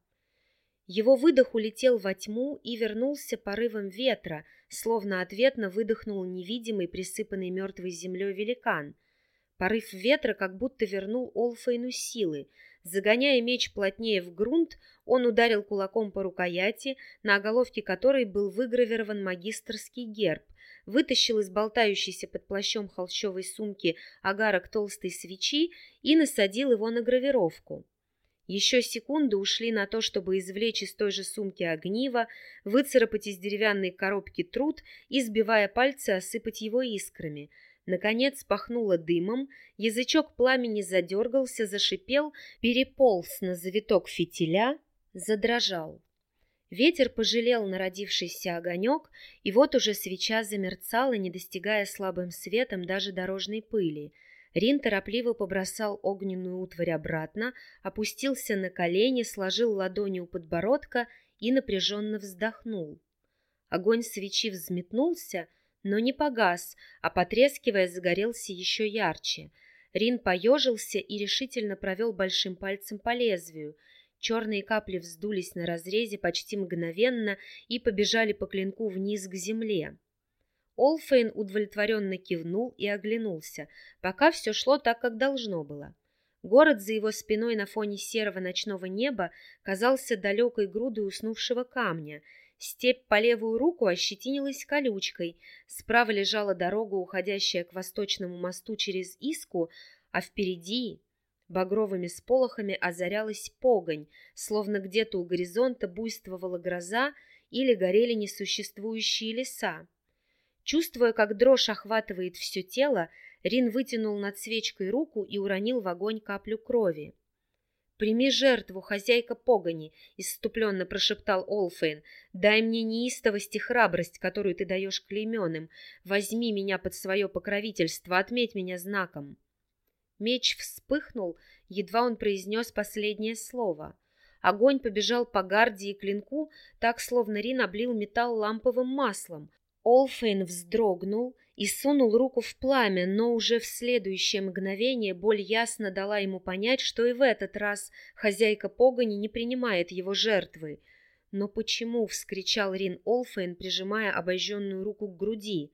Его выдох улетел во тьму и вернулся порывом ветра, словно ответно выдохнул невидимый, присыпанный мертвой землей великан. Порыв ветра как будто вернул Олфейну силы. Загоняя меч плотнее в грунт, он ударил кулаком по рукояти, на оголовке которой был выгравирован магистерский герб, вытащил из болтающейся под плащом холщовой сумки огарок толстой свечи и насадил его на гравировку. Еще секунды ушли на то, чтобы извлечь из той же сумки огниво, выцарапать из деревянной коробки труд и, сбивая пальцы, осыпать его искрами. Наконец пахнуло дымом, язычок пламени задергался, зашипел, переполз на завиток фитиля, задрожал. Ветер пожалел народившийся огонек, и вот уже свеча замерцала, не достигая слабым светом даже дорожной пыли. Рин торопливо побросал огненную утварь обратно, опустился на колени, сложил ладони у подбородка и напряженно вздохнул. Огонь свечи взметнулся, но не погас, а, потрескивая, загорелся еще ярче. Рин поежился и решительно провел большим пальцем по лезвию. Черные капли вздулись на разрезе почти мгновенно и побежали по клинку вниз к земле. Олфейн удовлетворенно кивнул и оглянулся, пока все шло так, как должно было. Город за его спиной на фоне серого ночного неба казался далекой грудой уснувшего камня. Степь по левую руку ощетинилась колючкой, справа лежала дорога, уходящая к восточному мосту через Иску, а впереди багровыми сполохами озарялась погонь, словно где-то у горизонта буйствовала гроза или горели несуществующие леса. Чувствуя, как дрожь охватывает все тело, Рин вытянул над свечкой руку и уронил в огонь каплю крови. «Прими жертву, хозяйка погони», — исступленно прошептал Олфейн. «Дай мне неистовость и храбрость, которую ты даешь клейменным. Возьми меня под свое покровительство, отметь меня знаком». Меч вспыхнул, едва он произнес последнее слово. Огонь побежал по гарде и клинку, так, словно Рин облил металл ламповым маслом. Олфейн вздрогнул и сунул руку в пламя, но уже в следующее мгновение боль ясно дала ему понять, что и в этот раз хозяйка погони не принимает его жертвы. «Но почему?» — вскричал Рин Олфейн, прижимая обожженную руку к груди.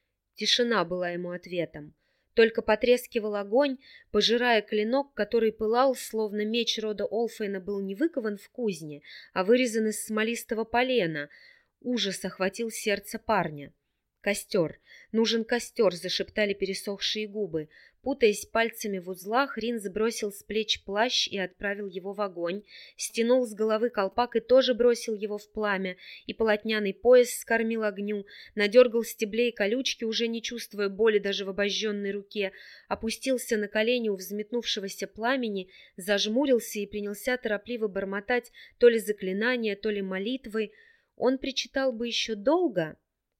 Тишина была ему ответом. Только потрескивал огонь, пожирая клинок, который пылал, словно меч рода Олфейна был не выкован в кузне, а вырезан из смолистого полена. Ужас охватил сердце парня. «Костер! Нужен костер!» — зашептали пересохшие губы. Путаясь пальцами в узлах, Рин сбросил с плеч плащ и отправил его в огонь, стянул с головы колпак и тоже бросил его в пламя, и полотняный пояс скормил огню, надергал стеблей колючки, уже не чувствуя боли даже в обожженной руке, опустился на колени у взметнувшегося пламени, зажмурился и принялся торопливо бормотать то ли заклинания, то ли молитвы. Он причитал бы еще долго,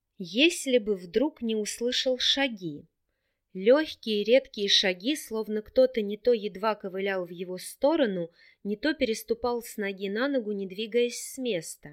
если бы вдруг не услышал шаги. Легкие редкие шаги, словно кто-то не то едва ковылял в его сторону, не то переступал с ноги на ногу, не двигаясь с места.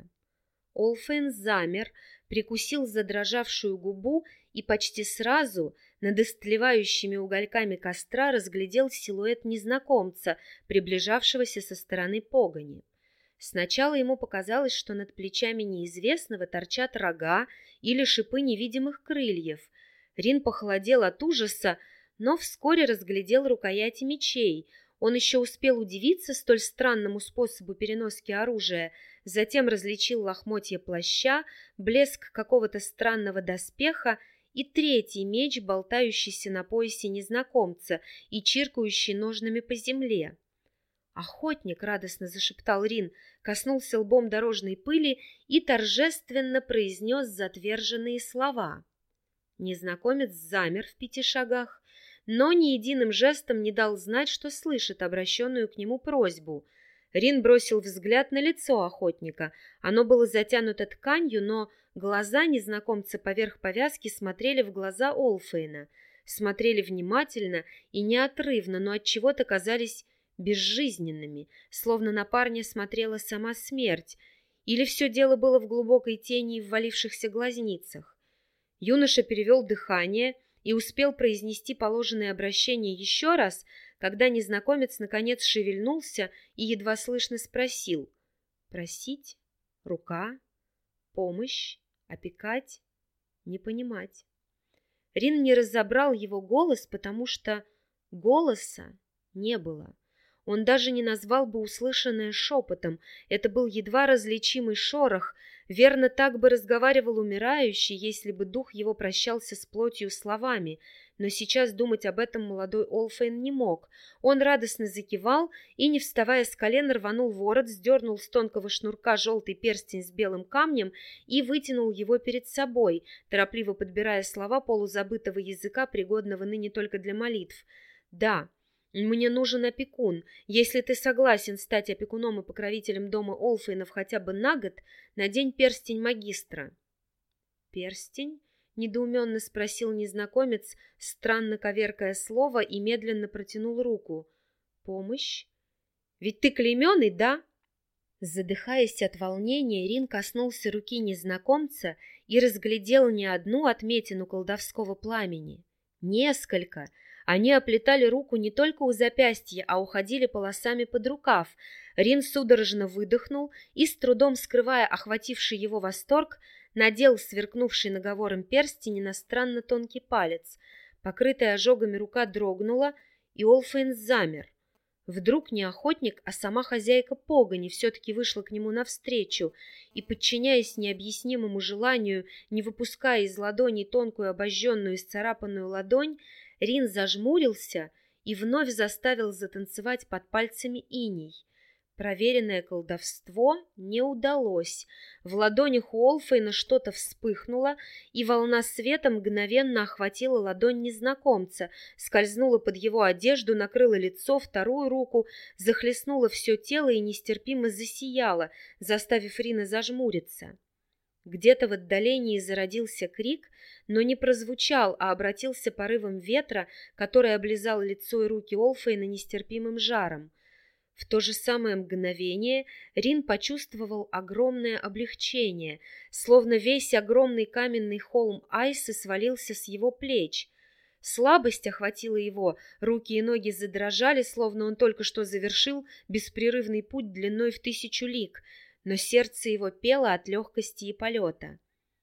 Олфейн замер, прикусил задрожавшую губу и почти сразу над истлевающими угольками костра разглядел силуэт незнакомца, приближавшегося со стороны погони. Сначала ему показалось, что над плечами неизвестного торчат рога или шипы невидимых крыльев. Рин похолодел от ужаса, но вскоре разглядел рукояти мечей. Он еще успел удивиться столь странному способу переноски оружия, затем различил лохмотья плаща, блеск какого-то странного доспеха и третий меч, болтающийся на поясе незнакомца и чиркающий ножнами по земле. «Охотник!» — радостно зашептал Рин, коснулся лбом дорожной пыли и торжественно произнес затверженные слова. Незнакомец замер в пяти шагах, но ни единым жестом не дал знать, что слышит обращенную к нему просьбу. Рин бросил взгляд на лицо охотника. Оно было затянуто тканью, но глаза незнакомца поверх повязки смотрели в глаза Олфейна. Смотрели внимательно и неотрывно, но отчего-то казались безжизненными, словно на парня смотрела сама смерть, или все дело было в глубокой тени и ввалившихся глазницах. Юноша перевел дыхание и успел произнести положенное обращение еще раз, когда незнакомец наконец шевельнулся и едва слышно спросил: «Просить? Рука? Помощь? Опекать? Не понимать». Рин не разобрал его голос, потому что голоса не было. Он даже не назвал бы услышанное шепотом. Это был едва различимый шорох. Верно, так бы разговаривал умирающий, если бы дух его прощался с плотью словами. Но сейчас думать об этом молодой Олфейн не мог. Он радостно закивал и, не вставая с колен, рванул ворот, сдернул с тонкого шнурка желтый перстень с белым камнем и вытянул его перед собой, торопливо подбирая слова полузабытого языка, пригодного ныне только для молитв. «Да, мне нужен опекун. Если ты согласен стать опекуном и покровителем дома Олфейнов хотя бы на год, надень перстень магистра». «Перстень?» — недоуменно спросил незнакомец, странно коверкая слово, и медленно протянул руку. «Помощь? Ведь ты клейменный, да?» Задыхаясь от волнения, Рин коснулся руки незнакомца и разглядел не одну отметину колдовского пламени. Несколько. Они оплетали руку не только у запястья, а уходили полосами под рукав. Рин судорожно выдохнул и, с трудом скрывая охвативший его восторг, надел сверкнувший наговором перстень на странно тонкий палец. Покрытая ожогами рука дрогнула, и Олфейн замер. Вдруг не охотник, а сама хозяйка погони все-таки вышла к нему навстречу, и, подчиняясь необъяснимому желанию, не выпуская из ладони тонкую обожженную и сцарапанную ладонь, Рин зажмурился и вновь заставил затанцевать под пальцами иней. Проверенное колдовство не удалось. В ладонях Уолфейна что-то вспыхнуло, и волна света мгновенно охватила ладонь незнакомца, скользнула под его одежду, накрыла лицо, вторую руку, захлестнула все тело и нестерпимо засияла, заставив Рина зажмуриться. Где-то в отдалении зародился крик, но не прозвучал, а обратился порывом ветра, который облизал лицо и руки Уолфейна нестерпимым жаром. В то же самое мгновение Рин почувствовал огромное облегчение, словно весь огромный каменный холм Айсы свалился с его плеч. Слабость охватила его, руки и ноги задрожали, словно он только что завершил беспрерывный путь длиной в тысячу лиг, но сердце его пело от легкости и полета.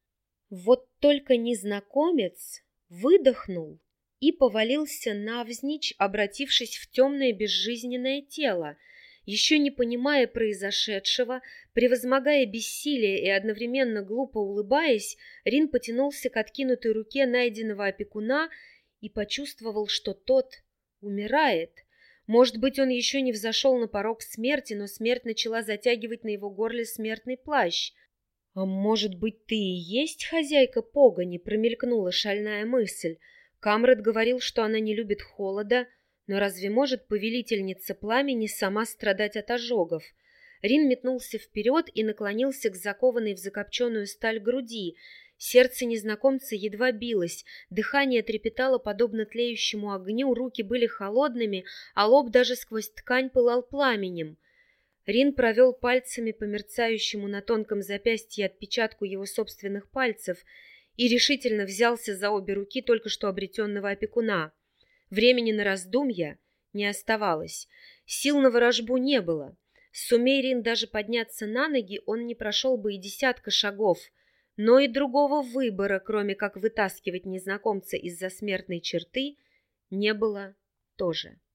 Вот только незнакомец выдохнул и повалился навзничь, обратившись в темное безжизненное тело. Еще не понимая произошедшего, превозмогая бессилие и одновременно глупо улыбаясь, Рин потянулся к откинутой руке найденного опекуна и почувствовал, что тот умирает. Может быть, он еще не взошел на порог смерти, но смерть начала затягивать на его горле смертный плащ. «А может быть, ты и есть хозяйка погони?» — промелькнула шальная мысль. Камрад говорил, что она не любит холода, но разве может повелительница пламени сама страдать от ожогов? Рин метнулся вперед и наклонился к закованной в закопченную сталь груди. Сердце незнакомца едва билось, дыхание трепетало подобно тлеющему огню, руки были холодными, а лоб даже сквозь ткань пылал пламенем. Рин провел пальцами по мерцающему на тонком запястье отпечатку его собственных пальцев и решительно взялся за обе руки только что обретенного опекуна. Времени на раздумья не оставалось, сил на ворожбу не было. Сумей Рин даже подняться на ноги, он не прошел бы и десятка шагов, но и другого выбора, кроме как вытаскивать незнакомца из-за смертной черты, не было тоже.